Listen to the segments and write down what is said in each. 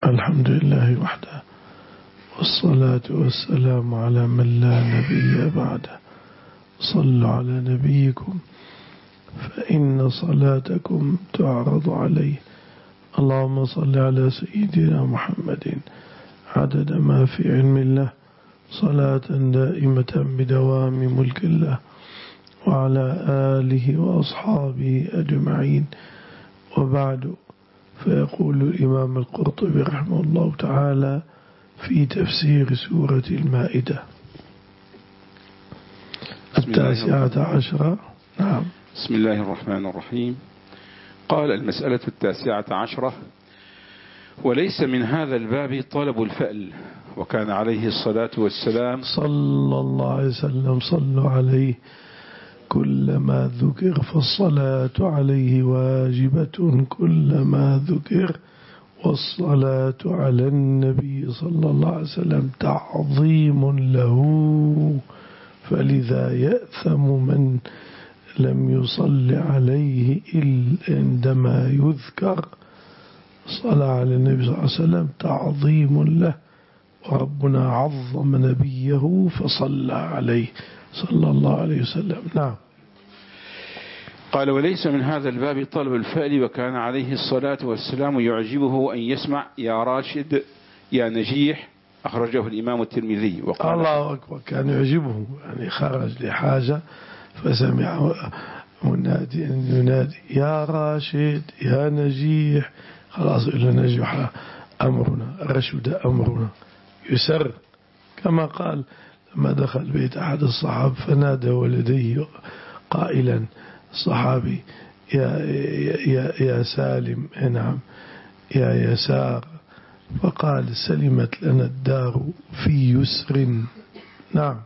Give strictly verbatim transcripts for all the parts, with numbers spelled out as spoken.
الحمد لله وحده، والصلاة والسلام على من لا نبي بعده. صلوا على نبيكم فإن صلاتكم تعرض عليه. اللهم صل على سيدنا محمد عدد ما في علم الله، صلاة دائمة بدوام ملك الله، وعلى آله وأصحابه أجمعين. وبعد، فيقول الإمام القرطبي رحمه الله تعالى في تفسير سورة المائدة التاسعة عشرة. نعم. بسم الله الرحمن الرحيم. قال: المسألة التاسعة عشرة: وليس من هذا الباب طلب الفأل، وكان عليه الصلاة والسلام صلى الله عليه وسلم صلوا عليه كلما ذكر، فالصلاة عليه واجبة كلما ذكر، والصلاة على النبي صلى الله عليه وسلم تعظيم له، فلذا يأثم من لم يصل عليه إلا عندما يذكر. صلى على النبي صلى الله عليه وسلم تعظيم له، وربنا عظم نبيه فصلى عليه صلى الله عليه وسلم. نعم. قال: وليس من هذا الباب طلب الفأل، وكان عليه الصلاة والسلام يعجبه أن يسمع يا راشد يا نجيح. أخرجه الإمام الترمذي. وقال: الله أكبر. كان يعجبه، يعني خرج لحاجة فسمع منادي ينادي يا راشد يا نجيح، خلاص إلا نجح أمرنا، رشد أمرنا، يسر. كما قال لما دخل بيت أحد الصحابة فنادى ولديه قائلا الصحابي يا, يا, يا سالم، نعم، يا يسار، فقال سلمت لنا الدار في يسر. نعم.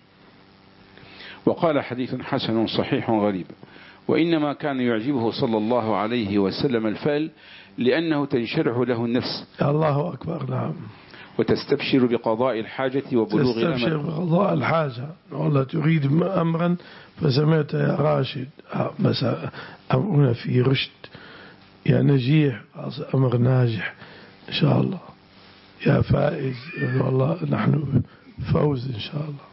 وقال: حديث حسن صحيح غريب. وإنما كان يعجبه صلى الله عليه وسلم الفأل لأنه تنشرح له النفس. الله أكبر. نعم. وتستبشر بقضاء الحاجة وبلوغ الأمل. تستبشر بقضاء الحاجة، والله تريد أمرا فسمعت يا راشد، مثلا أمرنا في رشد، يا نجيح أمر ناجح إن شاء الله، يا فائز والله نحن فوز إن شاء الله.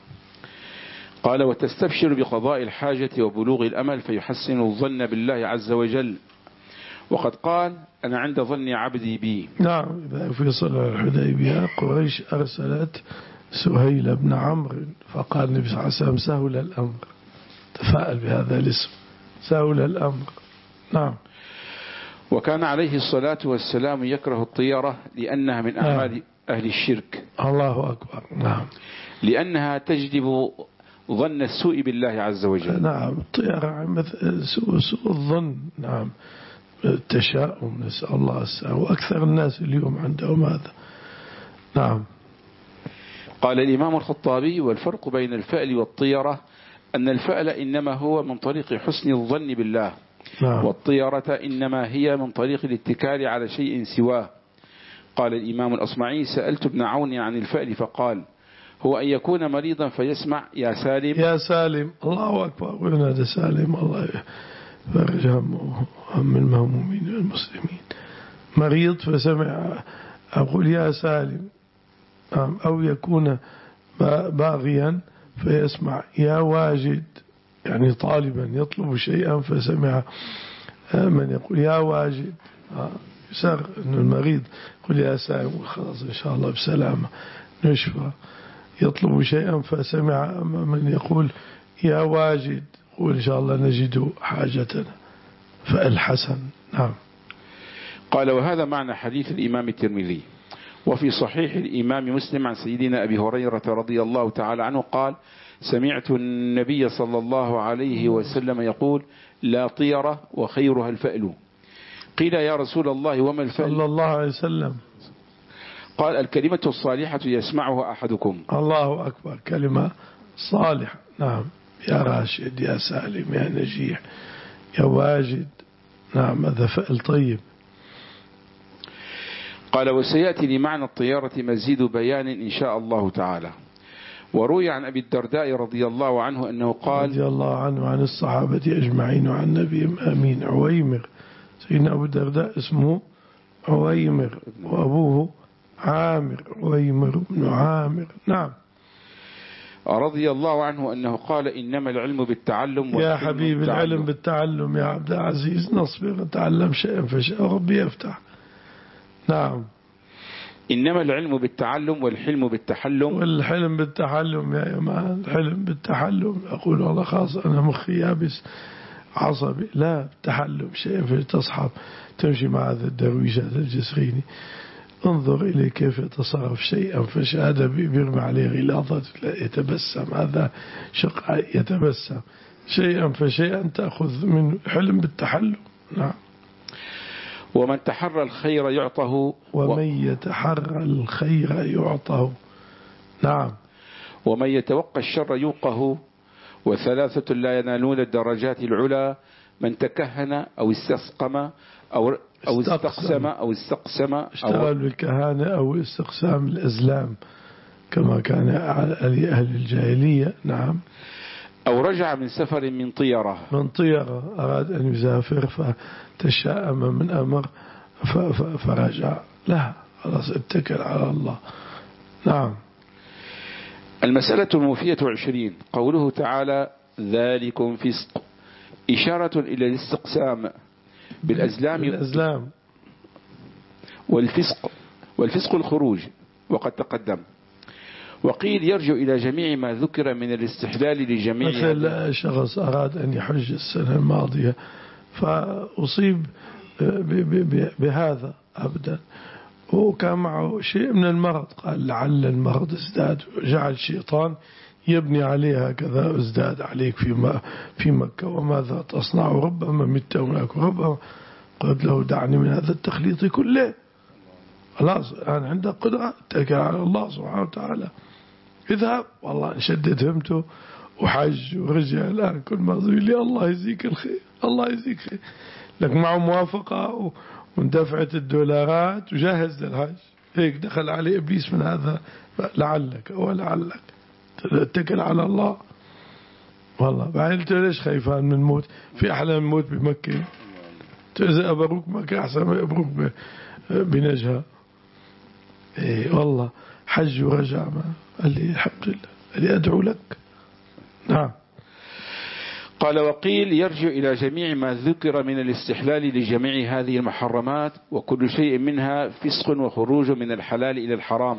قال: وتستبشر بقضاء الحاجة وبلوغ الأمل، فيحسن الظن بالله عز وجل. وقد قال: أنا عند ظن عبدي بي. نعم. في صلح الحديبية قريش أرسلت سهيل بن عمرو، فقال النبي صلى الله عليه وسلم سهل الأمر، تفاءل بهذا الاسم، سهل الأمر. نعم. وكان عليه الصلاة والسلام يكره الطيرة لأنها من أعمال نعم. أهل الشرك. الله أكبر. نعم. لأنها تجلب ظن السوء بالله عز وجل. نعم. الطيرة سوء, سوء الظن. نعم. التشاؤم، نسأل الله السلامة، وأكثر الناس اليوم عندهم هذا. نعم. قال الإمام الخطابي: والفرق بين الفأل والطيرة أن الفأل إنما هو من طريق حسن الظن بالله. نعم. والطيرة إنما هي من طريق الاتكال على شيء سواه. قال الإمام الأصمعي: سألت ابن عون عن الفأل فقال: هو أن يكون مريضا فيسمع يا سالم يا سالم. الله أكبر. وينادى سالم، الله فرج هم المهمومين والمسلمين. مريض فسمع أقول يا سالم، أو يكون باغيا فيسمع يا واجد، يعني طالبا يطلب شيئا فسمع من يقول يا واجد، يسر أن المريض يقول يا سالم خلاص إن شاء الله بسلامة نشفى. يطلب شيئا فسمع من يقول يا واجد، قول إن شاء الله نجد حاجتنا، فالحسن. نعم. قال: وهذا معنى حديث الإمام الترمذي. وفي صحيح الإمام مسلم عن سيدنا أبي هريرة رضي الله تعالى عنه قال: سمعت النبي صلى الله عليه وسلم يقول: لا طيرة وخيرها الفأل. قيل: يا رسول الله وما الفأل؟ صلى الله عليه وسلم. قال: الكلمة الصالحة يسمعها أحدكم. الله أكبر. كلمة صالحة. نعم. يا راشد يا سالم يا نجيح يا واجد. نعم. هذا فأل طيب. قال: وسيأتي لمعنى الطيارة مزيد بيان إن شاء الله تعالى. وروي عن أبي الدرداء رضي الله عنه أنه قال رضي الله عنه عن الصحابة أجمعين وعن النبي أمين عويمر. سيدنا أبو الدرداء اسمه عويمر، وأبوه عامر ويمر بن عامر. نعم. رضي الله عنه أنه قال إنما العلم بالتعلم. يا حبيب العلم بالتعلم يا عبد العزيز، نصبر نتعلم شيئا فشيئا ربي يفتح. نعم. إنما العلم بالتعلم والحلم بالتحلم. والحلم بالتحلم يا إمام، الحلم بالتحلم. أقول والله خلاص أنا مخي يابس عصبي، لا، التحلم شيئا تصحب تمشي مع هذا الدرويش هذا الجسريني، انظر إليه كيف يتصرف شيئا فشيئا، هذا بيرمي عليه غلاظة يتبسم، هذا شق يتبسم، شيئا فشيئا تأخذ من حلم بالتحلم. نعم. ومن تحرى الخير يعطه. ومن يتحرى الخير يعطه. نعم. ومن يتوقى الشر يوقه. وثلاثة لا ينالون الدرجات العلى: من تكهن أو استسقم أو أو استقسم أو استقسم اشتغل بالكهانة أو استقسام الأزلام كما كان أهل الجاهلية. نعم. أو رجع من سفر من طيرة. من طيرة أراد أن يسافر فتشاءم من أمر فرجع، لا، خلاص اتكل على الله. نعم. المسألة الموفية عشرين، قوله تعالى: ذلكم فسق، إشارة إلى الاستقسام بالأزلام. بالأزلام. والفسق والفسق الخروج وقد تقدم. وقيل يرجع إلى جميع ما ذكر من الاستحلال لجميع. مثل شخص أراد أن يحج السنة الماضية فأصيب بهذا أبدا، وكان معه شيء من المرض، قال لعل المرض ازداد، جعل الشيطان يبني عليه هكذا: ازداد عليك في في مكة وماذا تصنع؟ ربما مت هناك، ربما. قلت له دعني من هذا التخليط كله، خلاص أنا عندك قدرة، اتكل على الله سبحانه وتعالى، اذهب. والله انشدت همته وحج ورجع. الآن كل ما يقول لي الله يجزيك الخير، الله يجزيك خير، لك معه موافقة واندفعة الدولارات وجاهز للحج، هيك دخل عليه إبليس من هذا: لعلك ولعلك، اتكل على الله. والله بعدين قلت له ليش خايفان من الموت؟ في أحلى من الموت بمكة، إذا أبروك مكة أحسن ما أبروك بنجها. إيه والله حج ورجع. ما قال لي الحمد لله، قال لي أدعو لك. نعم. قال: وقيل يرجع إلى جميع ما ذكر من الاستحلال لجميع هذه المحرمات، وكل شيء منها فسق وخروج من الحلال إلى الحرام،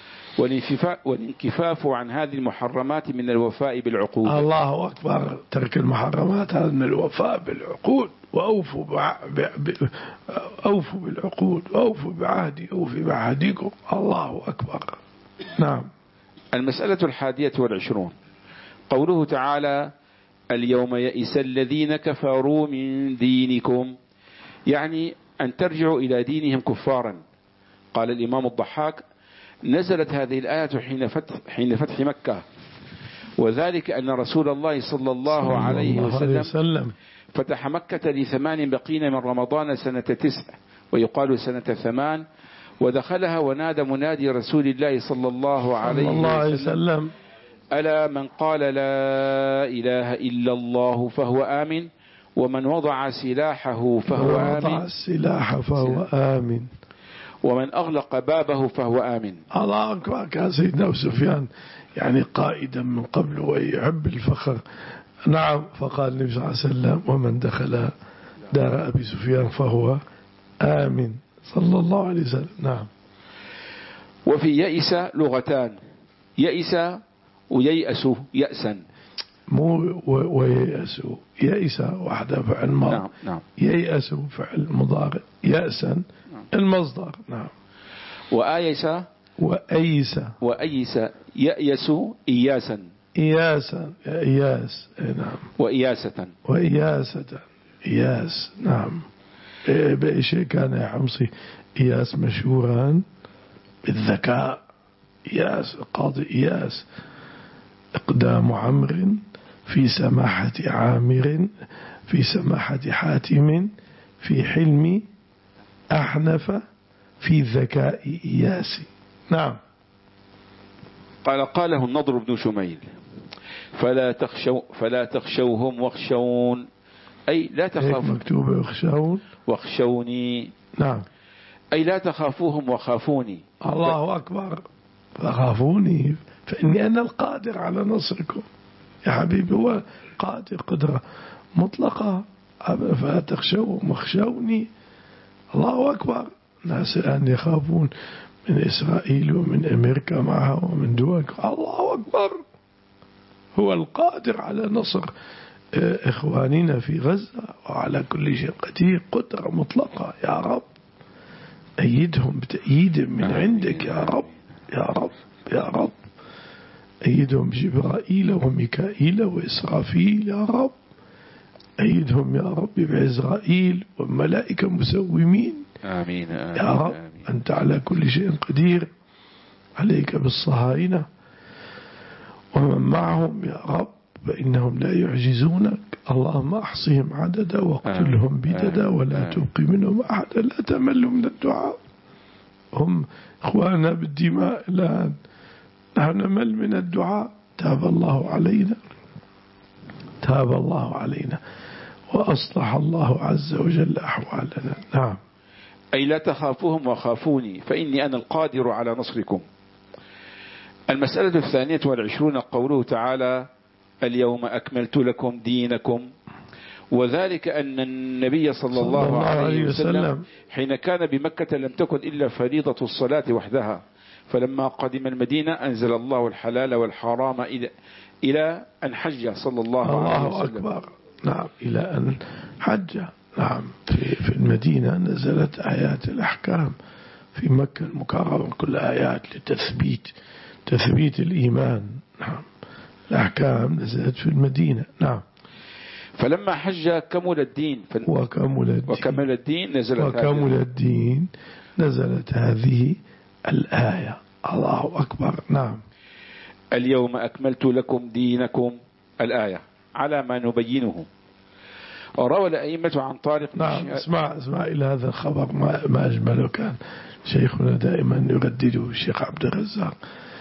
والانكفاف عن هذه المحرمات من الوفاء بالعقود. الله أكبر. ترك المحرمات هذا من الوفاء بالعقود. وأوفوا بع... ب... ب... أوفوا بالعقود، أوفوا بعهدي أوفي بعهدكم. الله أكبر. نعم. المسألة الحادية والعشرون، قوله تعالى: اليوم يئس الذين كفروا من دينكم، يعني أن ترجعوا إلى دينهم كفارا. قال الإمام الضحاك: نزلت هذه الآية حين فتح, حين فتح مكة، وذلك أن رسول الله صلى الله عليه وسلم فتح مكة لثمان بقين من رمضان سنة تسع، ويقال سنة ثمان، ودخلها ونادى منادي رسول الله صلى الله عليه وسلم: ألا من قال لا إله إلا الله فهو آمن، ومن وضع سلاحه فهو آمن، وضع السلاح فهو آمن، ومن أغلق بابه فهو آمن. الله أكبر. كان سيدنا أبو سفيان يعني قائدا من قبل ويحب الفخر. نعم. فقال النبي صلى الله عليه وسلم: ومن دخل دار أبي سفيان فهو آمن، صلى الله عليه وسلم. نعم. وفي يئس لغتان: يئس وييأس يأسا. مو وييأس، يئس واحدة فعل ماضي. نعم. نعم. ييأس فعل مضارع، يأسا نعم. المصدر. نعم. وآيس وأيس وأيس يأيس إياسا إياسا إياس. نعم. وإياسة وإياسة إياس. نعم. بأي شيء كان يا حمصي إياس مشهورا بالذكاء. إياس قاضي إياس: إقدام عمرو في سماحة عامر، في سماحة حاتم، في حلم أحنف، في ذكاء إياس. نعم. قال: قاله النضر بن شميل: فلا تخشوا فلا تخشوهم واخشون، أي لا تخافوا. مكتوبة واخشون واخشوني. نعم. أي لا تخافوهم وخافوني. الله أكبر. فخافوني فإني أنا القادر على نصركم يا حبيبي. هو قادر قدرة مطلقة. فلا تخشوهم واخشوني. الله أكبر. الناس الآن يخافون من إسرائيل ومن أمريكا معها ومن دول. الله أكبر. هو القادر على نصر إخواننا في غزة وعلى كل شيء قدير. قدرة مطلقة يا رب. أيدهم بتأييد من عندك يا رب يا رب يا رب. أيدهم بجبرائيل وميكائيل وإسرافيل يا رب. أيدهم يا رب بعزرائيل وملائكة مسومين. آمين, آمين يا رب. آمين. أنت على كل شيء قدير. عليك بالصهاينة ومن معهم يا رب فإنهم لا يعجزونك. اللهم أحصهم عددا واقتلهم بددا ولا تبقي منهم أحدا. لا تملوا من الدعاء. هم إخواننا بالدماء الآن. نحن نمل من الدعاء. تاب الله علينا. تاب الله علينا وأصلح الله عز وجل أحوالنا. نعم. أي لا تخافوهم وخافوني فإني أنا القادر على نصركم. المسألة الثانية والعشرون قوله تعالى اليوم أكملت لكم دينكم. وذلك أن النبي صلى الله, الله عليه وسلم حين كان بمكة لم تكن إلا فريضة الصلاة وحدها. فلما قدم المدينة أنزل الله الحلال والحرام إلى إلى أن حج صلى الله, الله عليه وسلم. الله أكبر. نعم. إلى أن حج. نعم. في, في المدينة نزلت آيات الأحكام. في مكة المكرمة كل آيات لتثبيت تثبيت الإيمان. نعم. الأحكام نزلت في المدينة. نعم. فلما حج كمل الدين ف... وكمل الدين وكمل الدين نزلت وكمل الدين نزلت هذه الآية. الله أكبر. نعم. اليوم أكملت لكم دينكم الآية على ما نبينه. وروى الأئمة عن طارق. نعم. اسمع اسمع إلى هذا الخبر ما, ما أجمله. كان شيخنا دائما يردده الشيخ عبد الرزاق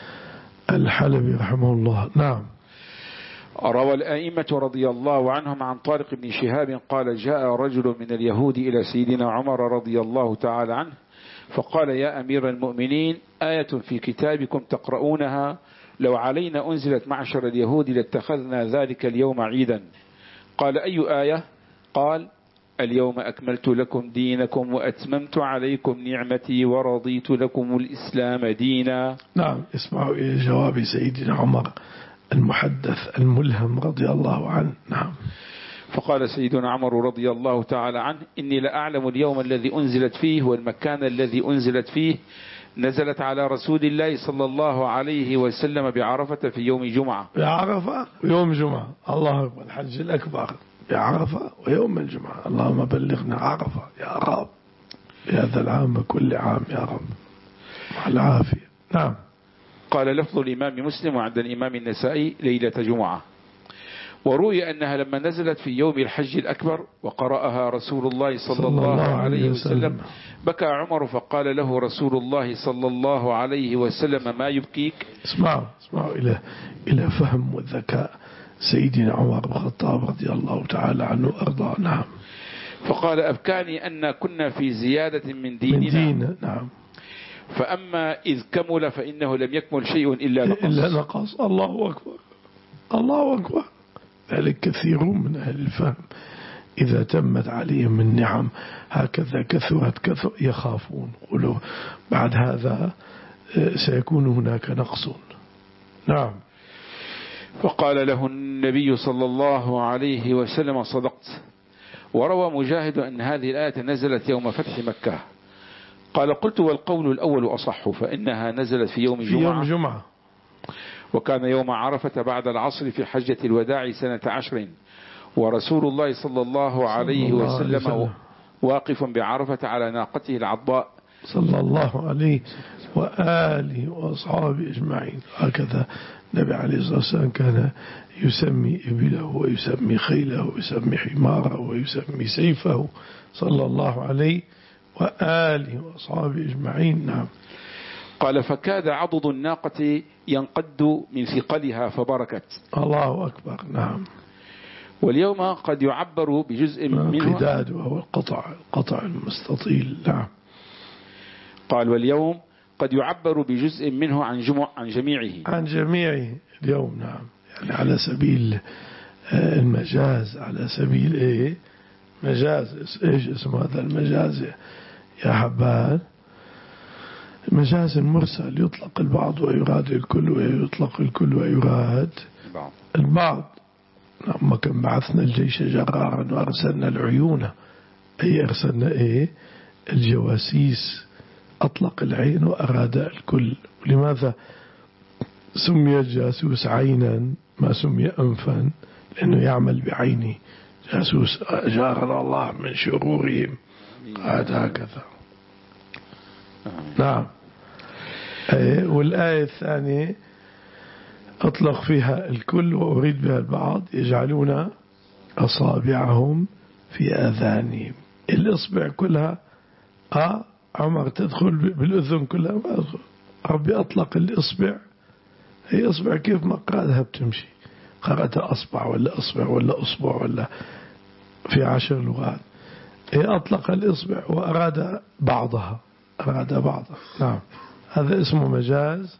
الحلبي رحمه الله. نعم. روى الأئمة رضي الله عنهم عن طارق بن شهاب قال جاء رجل من اليهود إلى سيدنا عمر رضي الله تعالى عنه فقال يا أمير المؤمنين آية في كتابكم تقرؤونها لو علينا أنزلت معشر اليهود لاتخذنا ذلك اليوم عيدا. قال أي آية؟ قال اليوم أكملت لكم دينكم وأتممت عليكم نعمتي ورضيت لكم الإسلام دينا. نعم. اسمعوا إلى جواب سيدنا عمر المحدث الملهم رضي الله عنه. نعم. فقال سيدنا عمر رضي الله تعالى عنه إني لأعلم اليوم الذي أنزلت فيه والمكان الذي أنزلت فيه. نزلت على رسول الله صلى الله عليه وسلم بعرفة في يوم جمعة. بعرفة ويوم جمعة. الله أكبر. الحج الأكبر بعرفة ويوم الجمعة. اللهم بلغنا عرفة يا رب بهذا العام كل عام يا رب مع العافية. نعم. قال لفظ الإمام مسلم وعند الإمام النسائي ليلة جمعة. وروي أنها لما نزلت في يوم الحج الأكبر وقرأها رسول الله صلى, صلى الله, الله عليه وسلم, وسلم بكى عمر فقال له رسول الله صلى الله عليه وسلم ما يبكيك. اسمعوا اسمعوا إلى إلى فهم والذكاء سيدنا عمر بن الخطاب رضي الله تعالى عنه وأرضاه. نعم. فقال أبكاني أن كنا في زيادة من ديننا, من ديننا. نعم. فأما إذ كمل فإنه لم يكمل شيء إلا نقص. إلا نقص. الله أكبر. الله أكبر. ذلك كثيرون من أهل الفهم إذا تمت عليهم النعم هكذا كثرت كثر يخافون قلوا بعد هذا سيكون هناك نقص. نعم. فقال له النبي صلى الله عليه وسلم صدقت. وروى مجاهد أن هذه الآية نزلت يوم فتح مكة. قال قلت والقول الأول أصح فإنها نزلت في يوم جمعة, في يوم جمعة. وكان يوم عرفة بعد العصر في حجة الوداع سنة عشر ورسول الله صلى الله عليه وسلم واقف بعرفة على ناقته العضاء صلى الله عليه وآله وأصحابه أجمعين. هكذا النبي عليه الصلاة والسلام كان يسمي إبله ويسمي خيله ويسمي حماره ويسمي سيفه صلى الله عليه وآله وأصحابه أجمعين. نعم. قال فكاد عضد الناقة ينقد من ثقلها فبركت. الله أكبر. نعم. واليوم قد يعبر بجزء منه القداد وهو القطع القطع المستطيل. نعم. قال واليوم قد يعبر بجزء منه عن جمع عن جميعه عن جميعه اليوم. نعم، يعني على سبيل المجاز، على سبيل ايه مجاز. ايش اسم هذا المجاز يا حبان؟ مجاز مرسل، يطلق البعض ويراد الكل، ويطلق الكل ويراد البعض. لما كان بعثنا الجيش جرارا وأرسلنا العيون، أي أرسلنا إيه الجواسيس، أطلق العين وأراد الكل. ولماذا سمي الجاسوس عينا ما سمي أنفا؟ لأنه يعمل بعينه. جاسوس أجارنا الله من شرورهم. قال هكذا. نعم. والآية الثانية أطلق فيها الكل وأريد بها البعض، يجعلون أصابعهم في آذانهم. الإصبع كلها آه عمر تدخل بالأذن كلها ما أدخل. ربي أطلق الإصبع، هي إصبع كيف ما قرأتها بتمشي، قرأتها أصبع ولا أصبع ولا أصبع ولا في عشر لغات. هي أطلق الإصبع وأراد بعضها، أراد بعضها. نعم، هذا اسمه مجاز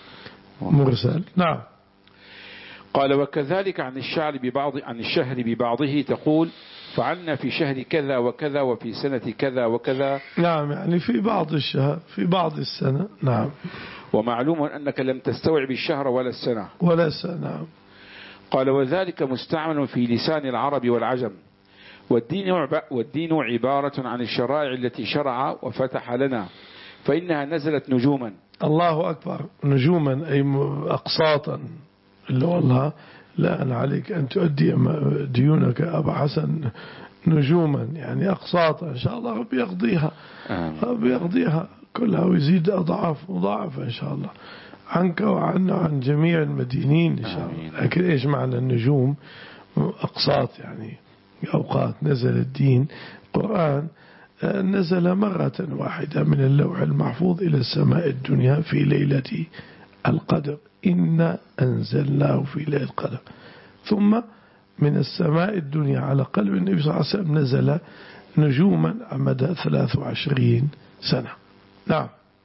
مرسل. نعم. قال وكذلك عن الشعر ببعض عن الشهر ببعضه تقول فعلنا في شهر كذا وكذا وفي سنة كذا وكذا. نعم، يعني في بعض الشهر في بعض السنة. نعم. ومعلوم أنك لم تستوعب الشهر ولا السنة ولا السنة. قال وذلك مستعمل في لسان العرب والعجم، والدين والدين عبارة عن الشرائع التي شرع وفتح لنا، فإنها نزلت نجوما. الله أكبر. نجوما أي أقساطا. اللي والله لا أنا عليك أن تؤدي ديونك أبا حسن نجوما، يعني أقساطا. إن شاء الله ربي يقضيها. ربي يقضيها كلها ويزيد أضعاف مضاعفة إن شاء الله عنك وعنا عن جميع المدينين إن شاء الله. لكن إيش معنى النجوم؟ أقساط، يعني أوقات نزل الدين. القرآن نزل مرة واحدة من اللوح المحفوظ إلى السماء الدنيا في ليلة القدر. إنا أنزلناه في ليلة القدر. ثم من السماء الدنيا على قلب النبي صلى الله عليه وسلم نزل نجوما مدى ثلاث وعشرين سنة. نعم.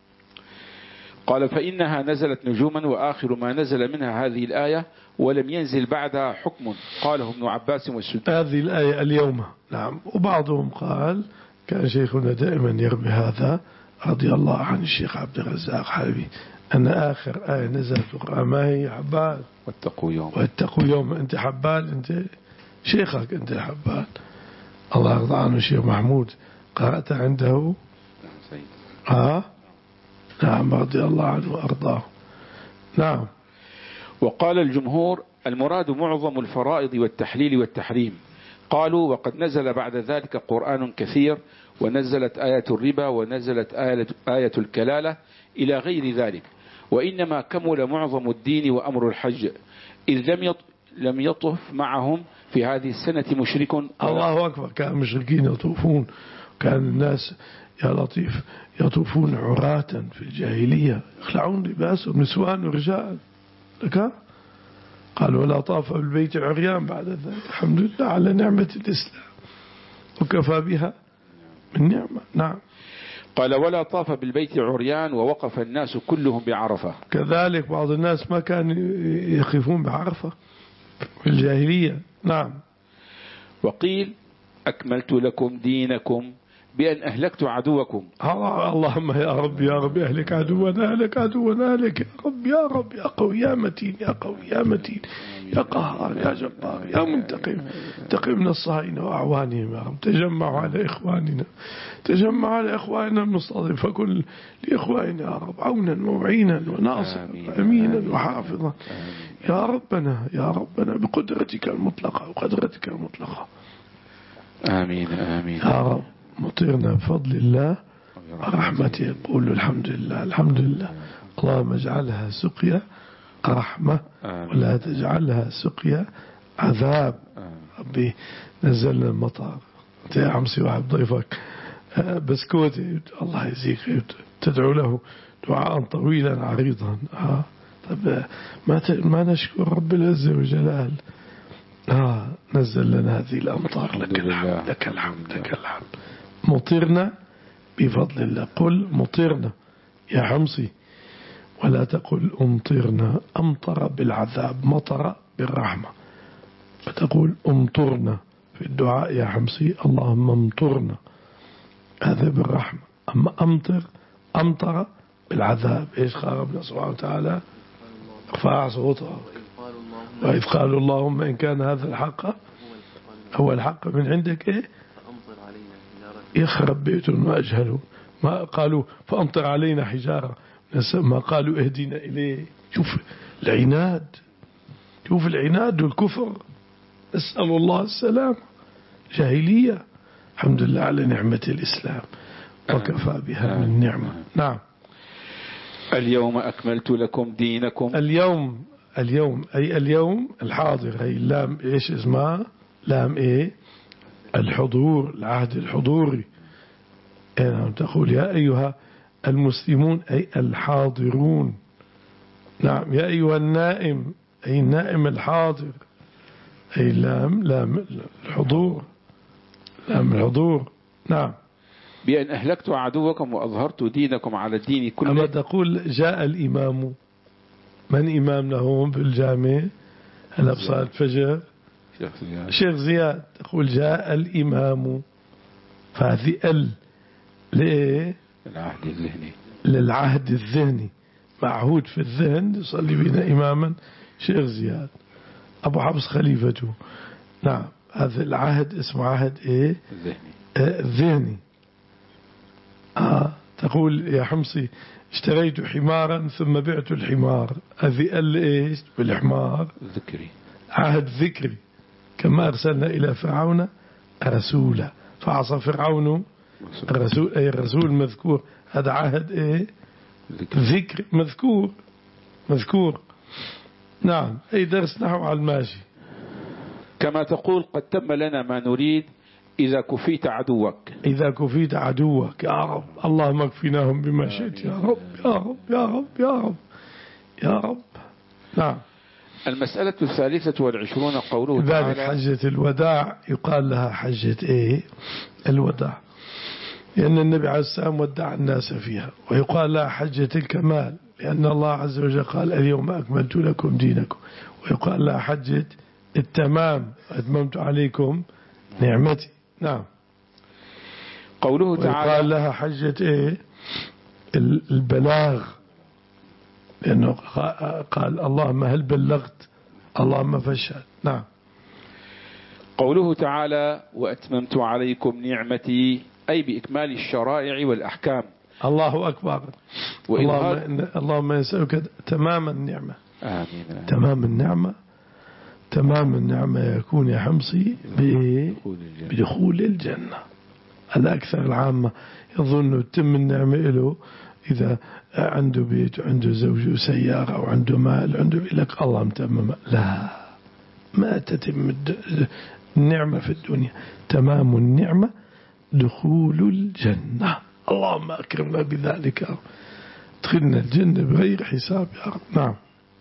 قال فإنها نزلت نجوما، وآخر ما نزل منها هذه الآية ولم ينزل بعدها حكم، قاله ابن عباس والسدي. هذه الآية اليوم. نعم. وبعضهم قال، كان شيخنا دائما يرمي هذا رضي الله عن الشيخ عبد الرزاق حبيبي، أن آخر آية نزلت في القرآن ما هي حبان؟ واتقوا يوم. واتقوا يوم. أنت حبان، أنت شيخك أنت حبان، الله يرضى عنه الشيخ محمود، قرأت عنده؟ ها؟ نعم، رضي الله عنه وأرضاه. نعم. وقال الجمهور المراد معظم الفرائض والتحليل والتحريم. قالوا وقد نزل بعد ذلك قرآن كثير، ونزلت آية الربا، ونزلت آية, آية الكلالة إلى غير ذلك، وإنما كمل معظم الدين وأمر الحج، إذ لم لم يطف معهم في هذه السنة مشرك. الله أكبر. كان مشركين يطوفون، كان الناس يا لطيف يطوفون عراة في الجاهلية، يخلعون لباسهم نسوان ورجال. لك قال ولا طاف بالبيت عريان بعد ذلك. الحمد لله على نعمة الإسلام، وكفى بها من نعمة. نعم. قال ولا طاف بالبيت عريان ووقف الناس كلهم بعرفة. كذلك بعض الناس ما كانوا يخيفون بعرفة في الجاهلية. نعم. وقيل أكملت لكم دينكم بأن أهلكت عدوكم. اللهم يا رب يا رب أهلك عدونا، أهلك عدونا، أهلك يا رب يا رب يا قوي يا متين يا قوي يا متين يا قهار يا جبار يا منتقم. انتقم من الصهاينة وأعوانهم يا رب. تجمعوا على إخواننا، تجمعوا على إخواننا المستضعفين، فكن لإخواننا يا رب عونا ومعينا وناصرا أمينا وحافظا يا ربنا يا ربنا بقدرتك المطلقة وقدرتك المطلقة. آمين آمين يا رب. مطرنا بفضل الله ورحمته. قولوا الحمد لله الحمد لله. اللهم اجعلها سقيا رحمة ولا تجعلها سقيا عذاب. ربي نزلنا المطر. انت يا عمسي واحد ضيفك بسكوتي الله يجزيك تدعو له دعاء طويلا عريضا. ها طب ما ما نشكر رب العزة والجلال. آه نزل لنا هذه الأمطار. لك الحمد لك الحمد لك الحمد. مطرنا بفضل الله. قل مطرنا يا حمصي، ولا تقل أمطرنا. أمطر بالعذاب، مطر بالرحمة. فتقول أمطرنا في الدعاء يا حمصي، اللهم امطرنا، هذا بالرحمة. أما أمطر أمطر بالعذاب. إيش قال ربنا سبحانه وتعالى؟ ارفع صوتها. وإذ قالوا اللهم إن كان هذا الحق هو الحق من عندك إيه يخرب بيت وأجهله. ما قالوا فأمطر علينا حجارة، ما قالوا اهدينا إليه. شوف العناد، شوف العناد والكفر، نسأل الله السلام. جاهلية. الحمد لله على نعمة الإسلام، وكفى بها من نعمة. نعم. اليوم أكملت لكم دينكم. اليوم، اليوم أي اليوم الحاضر، هي اللام إيش اسمها؟ لام إيه؟ الحضور، العهد الحضوري. يعني تقول يا أيها المسلمون أي الحاضرون. نعم. يا أيها النائم أي النائم الحاضر، أي لام لام الحضور، لام الحضور. نعم. بأن أهلكت عدوكم وأظهرت دينكم على الدين كله. أما تقول جاء الإمام، من إمامنا هون بالجامع هلا بصلاة الفجر؟ شيخ زياد. شيخ زياد. تقول جاء الإمام، فهذه ال لإيه؟ العهد الذهني، للعهد الذهني، معهود في الذهن يصلي بنا إماما شيخ زياد أبو حفص خليفته. نعم. هذا العهد اسمه عهد إيه؟ الذهني. آه الذهني. آه تقول يا حمصي اشتريت حمارا ثم بعت الحمار، هذه ال إيش؟ بالحمار ذكري، عهد ذكري. كما أرسلنا إلى فرعون رسولا فعصى فرعون الرسول، أي الرسول مذكور، هذا عهد إيه؟ ذكر مذكور مذكور. نعم. أي درس نحو على الماشي. كما تقول قد تم لنا ما نريد إذا كفيت عدوك. إذا كفيت عدوك يا رب، اللهم اكفناهم بما شئت يا رب يا رب يا رب يا رب يا رب. نعم. المسألة الثالثة والعشرون قوله تعالى ذلك حجة الوداع يقال لها حجة إيه؟ الوداع، لأن النبي عليه السلام ودع الناس فيها. ويقال لها حجة الكمال، لأن الله عز وجل قال اليوم أكملت لكم دينكم. ويقال لها حجة التمام، أتممت عليكم نعمتي. نعم. قوله تعالى ويقال لها حجة إيه؟ البلاغ، لأنه قال اللهم هل بلغت، اللهم فاشهد. نعم. قوله تعالى وأتممت عليكم نعمتي، أي بإكمال الشرائع والأحكام. الله أكبر. اللهم, اللهم نسألك تمام النعمة. آمين. تمام النعمة، تمام النعمة يكون يا حمصي بدخول الجنة. هذا أكثر العامة يظن تم النعمة له إذا عنده بيت وعنده زوج وسيارة وعنده مال عنده لك الله متمم. لا، ما تتم النعمة في الدنيا. تمام النعمة دخول الجنة. اللهم أكرمنا بذلك، ادخلنا الجنة بغير حساب يا رب. نعم.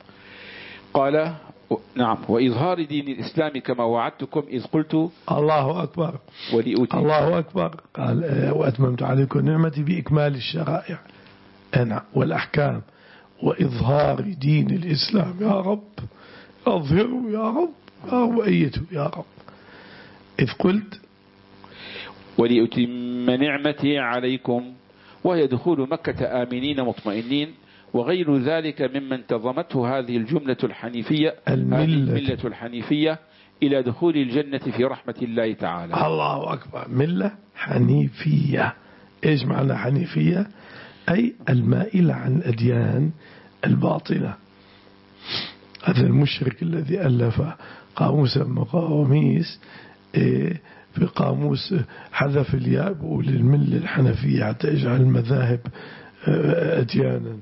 قال نعم وإظهار دين الإسلام كما وعدتكم إذ قلت الله أكبر ولأوتي. الله أكبر. قال وأتممت عليكم نعمتي بإكمال الشرائع والأحكام وإظهار دين الإسلام يا رب، أظهره يا رب وأيته يا رب. إذ قلت ولأتم نعمتي عليكم، وهي دخول مكة آمنين مطمئنين، وغير ذلك مما انتظمته هذه الجملة الحنيفية الملة, الملة الحنيفية إلى دخول الجنة في رحمة الله تعالى. الله أكبر. ملة حنيفية. إيش معنى حنيفية؟ أي المائلة عن الأديان الباطلة. هذا المشرك الذي ألف قاموس مقاميس في قاموس حذف الياء بقول الملة الحنفية حتى يجعل المذاهب أديانا.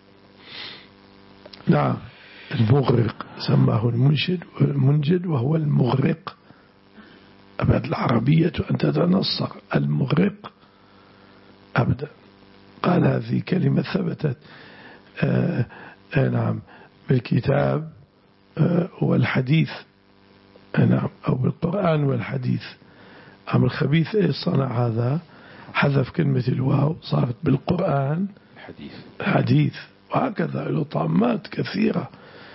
نعم. المغرق سماه المنشد والمنجد، وهو المغرق. أبدا العربية أن تتنصر المغرق أبدا. قال هذه كلمة ثبتت آآ آآ نعم بالكتاب والحديث، نعم، أو بالقرآن والحديث. أما الخبيث إيش صنع هذا؟ حذف كلمة الواو صارت بالقرآن حديث حديث. وهكذا له طامات كثيرة،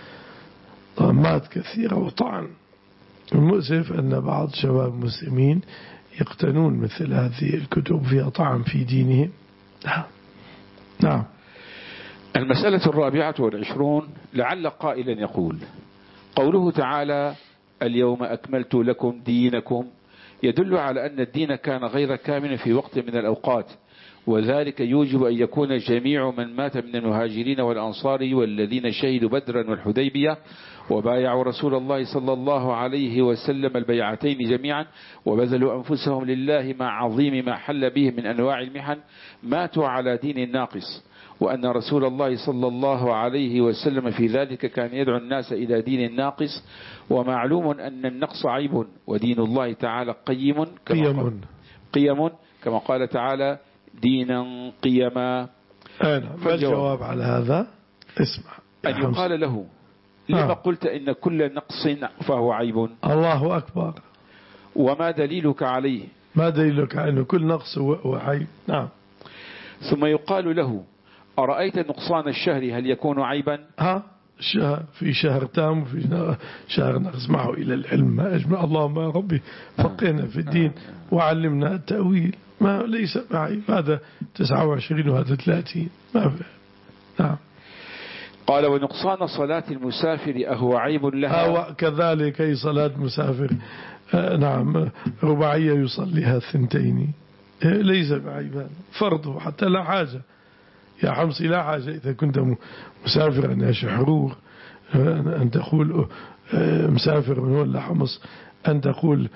طامات كثيرة وطعن. المؤسف أن بعض شباب المسلمين يقتنون مثل هذه الكتب فيها طعن في دينهم. نعم نعم. المسألة الرابعة والعشرون، لعل قائلا يقول: قوله تعالى اليوم أكملت لكم دينكم يدل على أن الدين كان غير كامل في وقت من الأوقات، وذلك يوجب أن يكون جميع من مات من المهاجرين والأنصار والذين شهدوا بدرا والحديبية وبايعوا رسول الله صلى الله عليه وسلم البيعتين جميعا وبذلوا أنفسهم لله مع عظيم ما حل به من أنواع المحن ماتوا على دين ناقص، وأن رسول الله صلى الله عليه وسلم في ذلك كان يدعو الناس إلى دين ناقص، ومعلوم أن النقص عيب ودين الله تعالى قيم قيم قيم كما قال تعالى دينا قيما. ما الجواب على هذا؟ اسمع أن يقال له: لما آه. قلت إن كل نقص فهو عيب؟ الله أكبر. وما دليلك عليه؟ ما دليلك على أن كل نقص هو عيب؟ نعم. ثم يقال له: أرأيت نقصان الشهر هل يكون عيبا؟ ها شهر في شهر تام وفي شهر نقص، معه إلى العلم ما أجمع. اللهم يا ربي فقهنا في الدين وعلمنا التأويل، ما ليس بعيب. هذا تسعة وعشرين وهذا ثلاثين ما في. نعم. قال: ونقصان صلاة المسافر أهو عيب لها؟ كذلك أي صلاة مسافر آه نعم رباعية يصليها ثنتين ليس بعيب، هذا فرضه حتى لا حاجة يا حمصي، لا حاجة إذا كنت مسافرا يا شحرور أن تقول مسافر من ولا حمص أن تقول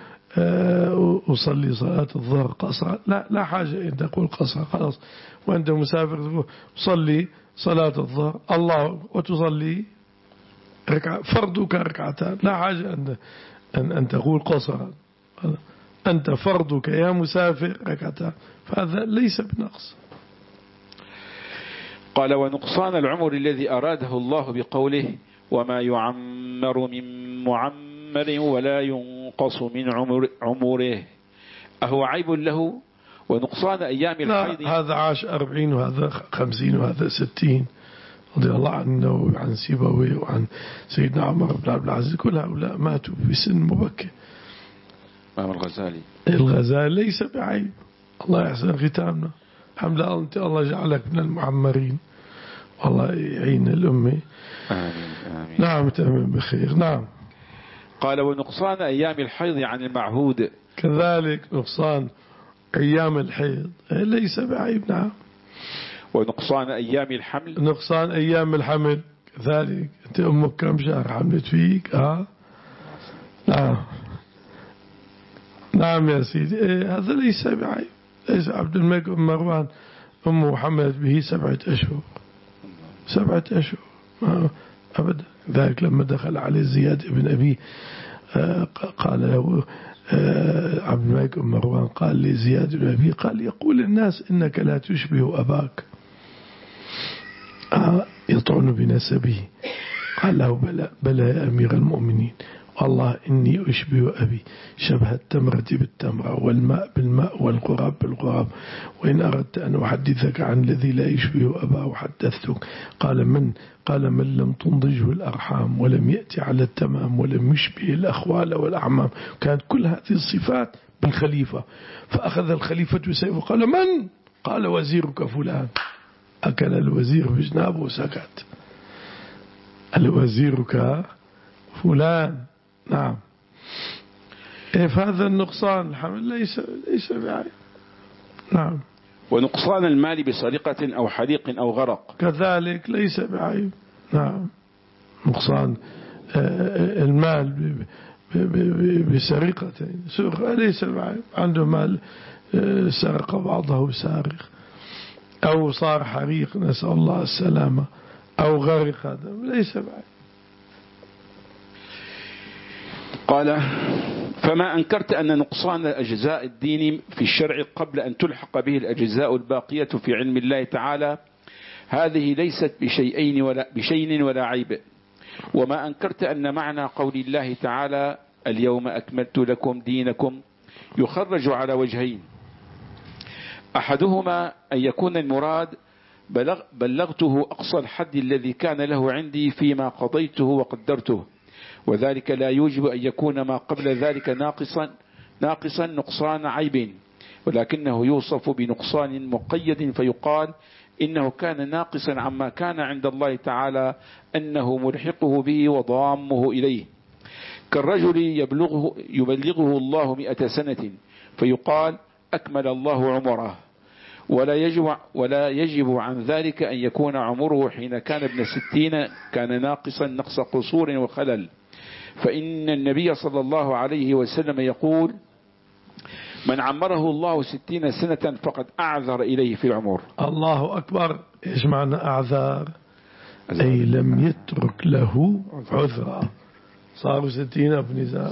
أصلي صلاة الظهر قصرا، لا لا حاجة أن تقول قصرا خلاص. وأنت مسافر صلي صلاة الظهر الله وتصلي ركعة فرضك ركعتان، لا حاجة أن أن, أن تقول قصرا. أنت فرضك يا مسافر ركعتان، فهذا ليس بنقص. قال: ونقصان العمر الذي أراده الله بقوله وما يعمر من معمر ولا ينقص من عمر عمره أهو عيب له؟ ونقصان أيام الحيض، هذا عاش أربعين وهذا خمسين وهذا ستين رضي الله عنه وعن سيبويه وعن سيدنا عمر بن عبد العزيز، كل هؤلاء ماتوا بسن مبكر. إمام الغزالي الغزالي ليس بعيب. الله يحسن ختامنا. الحمد لله أنت الله جعلك من المعمرين، والله يعين الأمة. آمين آمين. نعم تمام بخير. نعم. قال: ونقصان أيام الحيض عن المعهود، كذلك نقصان أيام الحيض ليس بعيب. نعم. ونقصان أيام الحمل، نقصان أيام الحمل كذلك. أنت أمك كم شهر حملت فيك؟ آه نعم نعم يا سيدي. إيه هذا ليس بعيب. ليس عبد الملك بن مروان أمه حملت به سبعة أشهر سبعة أشهر أبدا. ذلك لما دخل عليه زياد بن أبي قال له عبد الملك بن مروان قال لزياد بن أبي قال يقول الناس إنك لا تشبه أباك يطعن بنسبه. قال له بلى بلى يا أمير المؤمنين والله إني أشبه أبي شبه التمرة بالتمرة والماء بالماء والغراب بالغراب، وإن أردت أن أحدثك عن الذي لا يشبه أباه حدثتك. قال من؟ قال من لم تنضجه الأرحام ولم يأتي على التمام ولم يشبه الأخوال والأعمام. كانت كل هذه الصفات بالخليفة. فأخذ الخليفة سيفه قال من؟ قال وزيرك فلان. أكل الوزير بجنابه وسكت. الوزيرك فلان. نعم. فهذا النقصان الحمل ليس ليس بعيب. نعم. ونقصان المال بسرقة أو حريق أو غرق كذلك ليس بعيب. نعم. نقصان المال بسرقة سرقة ليس بعيب. عنده مال سرق بعضه سارق أو صار حريق نسأل الله السلامة أو غرق، هذا ليس بعيب. قال: فما أنكرت أن نقصان أجزاء الدين في الشرع قبل أن تلحق به الأجزاء الباقية في علم الله تعالى هذه ليست بشيئين ولا بشيء ولا عيب. وما أنكرت أن معنى قول الله تعالى اليوم أكملت لكم دينكم يخرج على وجهين: أحدهما أن يكون المراد بلغ بلغته أقصى الحد الذي كان له عندي فيما قضيته وقدرته، وذلك لا يوجب أن يكون ما قبل ذلك ناقصا ناقصا نقصان عيب، ولكنه يوصف بنقصان مقيد فيقال إنه كان ناقصا عما كان عند الله تعالى أنه ملحقه به وضامه إليه، كالرجل يبلغه, يبلغه الله مئة سنة فيقال أكمل الله عمره، ولا يجب, ولا يجب عن ذلك أن يكون عمره حين كان ابن ستين كان ناقصا نقص قصور وخلل، فإن النبي صلى الله عليه وسلم يقول من عمره الله ستين سنة فقد أعذر إليه في العمر. الله أكبر. إيش معنى أعذر؟ أي لم يترك له عذرا. صاروا ستين ابن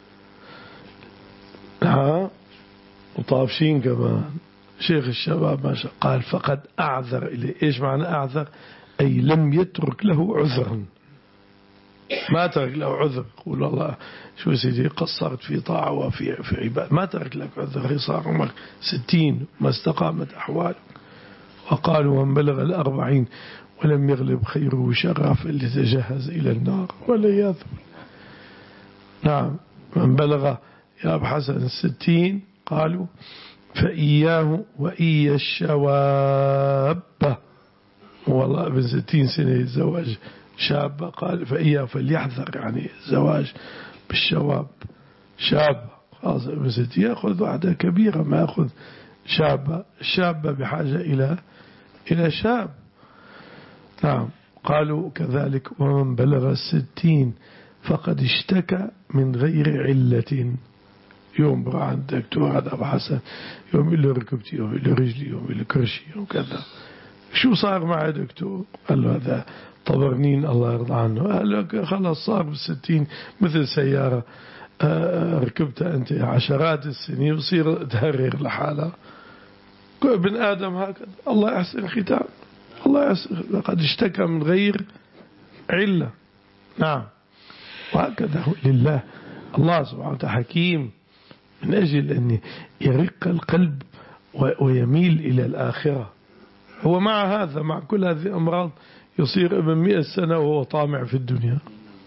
ها وطابشين كمان. شيخ الشباب ما شاء قال فقد أعذر إليه. إيش معنى أعذر؟ أي لم يترك له عذرا، ما ترك له عذر. قول الله شو سيدي قصرت في طاعة وفي في عبادة، ما ترك لك عذر، صار عمرك ستين ما استقامت أحوالك. وقالوا من بلغ الأربعين ولم يغلب خيره شره فليتجهز إلى النار والعياذ بالله. نعم من بلغ يا أبو حسن الستين قالوا فإياه وإيا الشواب، والله ابن ستين سنة الزواج شاب، قال فإياه فليحذر يعني الزواج بالشواب شاب، خلاص ابن ستين يأخذ واحدة كبيرة ما يأخذ شابة، الشابة بحاجة إلى إلى شاب. نعم قالوا كذلك ومن بلغ الستين فقد اشتكى من غير علة. يوم بقى عند دكتور هذا أبو حسن يوم له ركبتي يوم له رجلي يوم له كرشي يوم كذا، شو صار مع دكتور؟ قال له هذا طبرنين الله يرضى عنه. قال له خلاص صار بالستين مثل سيارة ركبتها أنت عشرات السنين وصير تهرر لحالها. ابن آدم هكذا الله يحسن الختام، الله يحسن، لقد اشتكى من غير علة. نعم وهكذا لله. الله سبحانه وتعالى حكيم من أجل أن يرق القلب ويميل إلى الآخرة. هو مع هذا مع كل هذه الأمراض يصير ابن مئة سنة وهو طامع في الدنيا،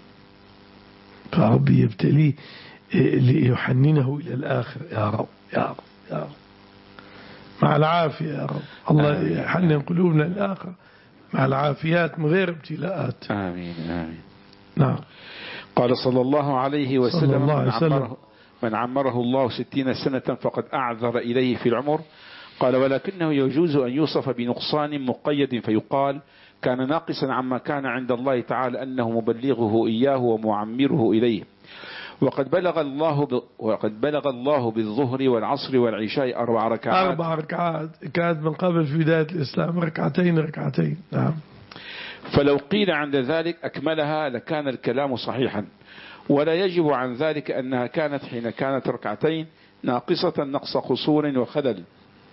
فربي يبتليه ليحننه إلى الآخر. يا رب يا رب يا رب مع العافية يا رب، الله يحنن قلوبنا الآخر مع العافيات من غير ابتلاءات. آمين آمين. نعم. قال صلى الله عليه وسلم صلى الله عليه وسلم من, عمره من عمره الله ستين سنة فقد أعذر إليه في العمر. قال ولكنه يجوز أن يوصف بنقصان مقيد فيقال كان ناقصا عما كان عند الله تعالى أنه مبلغه إياه ومعمره إليه. وقد بلغ الله ب... وقد بلغ الله بالظهر والعصر والعشاء أربع ركعات أربع ركعات كانت من قبل في بداية الإسلام ركعتين ركعتين. نعم. فلو قيل عند ذلك أكملها لكان الكلام صحيحا، ولا يجب عن ذلك أنها كانت حين كانت ركعتين ناقصة نقص قصور وخلل.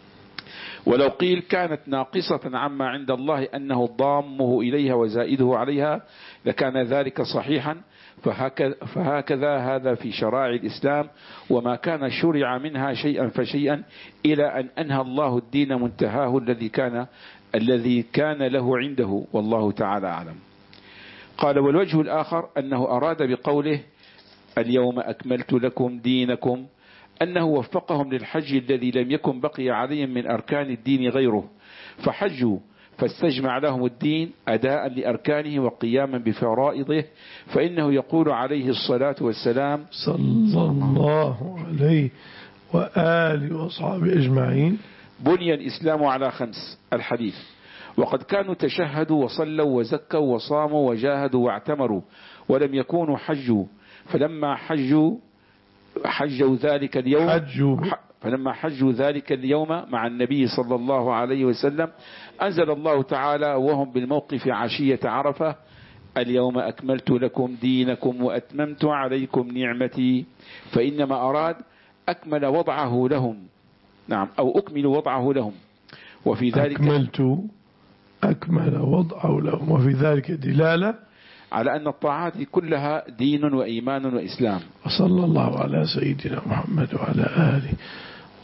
ولو قيل كانت ناقصة عما عند الله أنه ضامه إليها وزائده عليها لكان ذلك صحيحا. فهكذا, فهكذا هذا في شرائع الإسلام، وما كان شرع منها شيئا فشيئا إلى أن أنهى الله الدين منتهاه الذي كان الذي كان له عنده، والله تعالى أعلم. قال والوجه الآخر أنه أراد بقوله اليوم أكملت لكم دينكم أنه وفقهم للحج الذي لم يكن بقي عليهم من أركان الدين غيره، فحجوا فاستجمع لهم الدين أداء لأركانه وقياما بفرائضه. فإنه يقول عليه الصلاة والسلام صلى الله عليه وآله وأصحابه أجمعين بني الإسلام على خمس الحديث. وقد كانوا تشهدوا وصلوا وزكوا وصاموا وجاهدوا واعتمروا ولم يكونوا حجوا، فلما حجوا حجوا ذلك اليوم حجوا فلما حجوا ذلك اليوم مع النبي صلى الله عليه وسلم أنزل الله تعالى وهم بالموقف عشية عرفة اليوم أكملت لكم دينكم وأتممت عليكم نعمتي. فإنما أراد أكمل وضعه لهم، نعم، أو أكمل وضعه لهم، وفي ذلك أكملت أكمل وضعه لهم، وفي ذلك دلالة على أن الطاعات كلها دين وإيمان وإسلام. وصلى الله على سيدنا محمد وعلى آله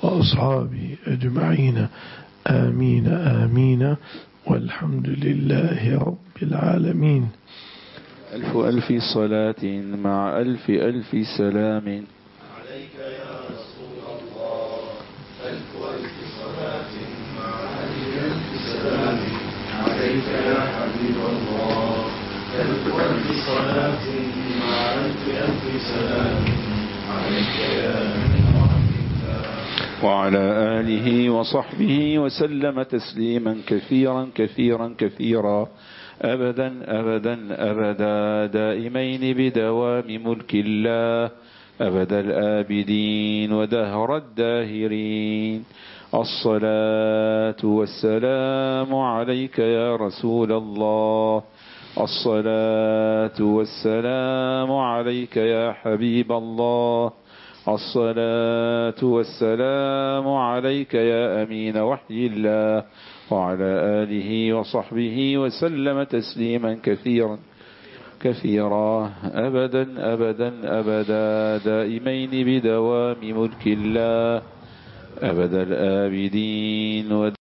وأصحابه أجمعين آمين آمين والحمد لله رب العالمين. ألف ألف صلاة مع ألف ألف سلام عليك يا رسول الله. ألف ألف صلاة مع ألف ألف سلام عليك يا حبيب الله. ألف ألف صلاة مع ألف ألف سلام عليك يا أمين وعلى آله وصحبه وسلم تسليما كثيرا كثيرا كثيرا أبدا أبدا أبدا دائمين بدوام ملك الله أبد الآبدين ودهر الداهرين. الصلاة والسلام عليك يا رسول الله. الصلاة والسلام عليك يا حبيب الله. الصلاة والسلام عليك يا أمين وحي الله وعلى آله وصحبه وسلم تسليما كثيرا كثيرا أبدا أبدا أبدا دائمين بدوام ملك الله أبد الآبدين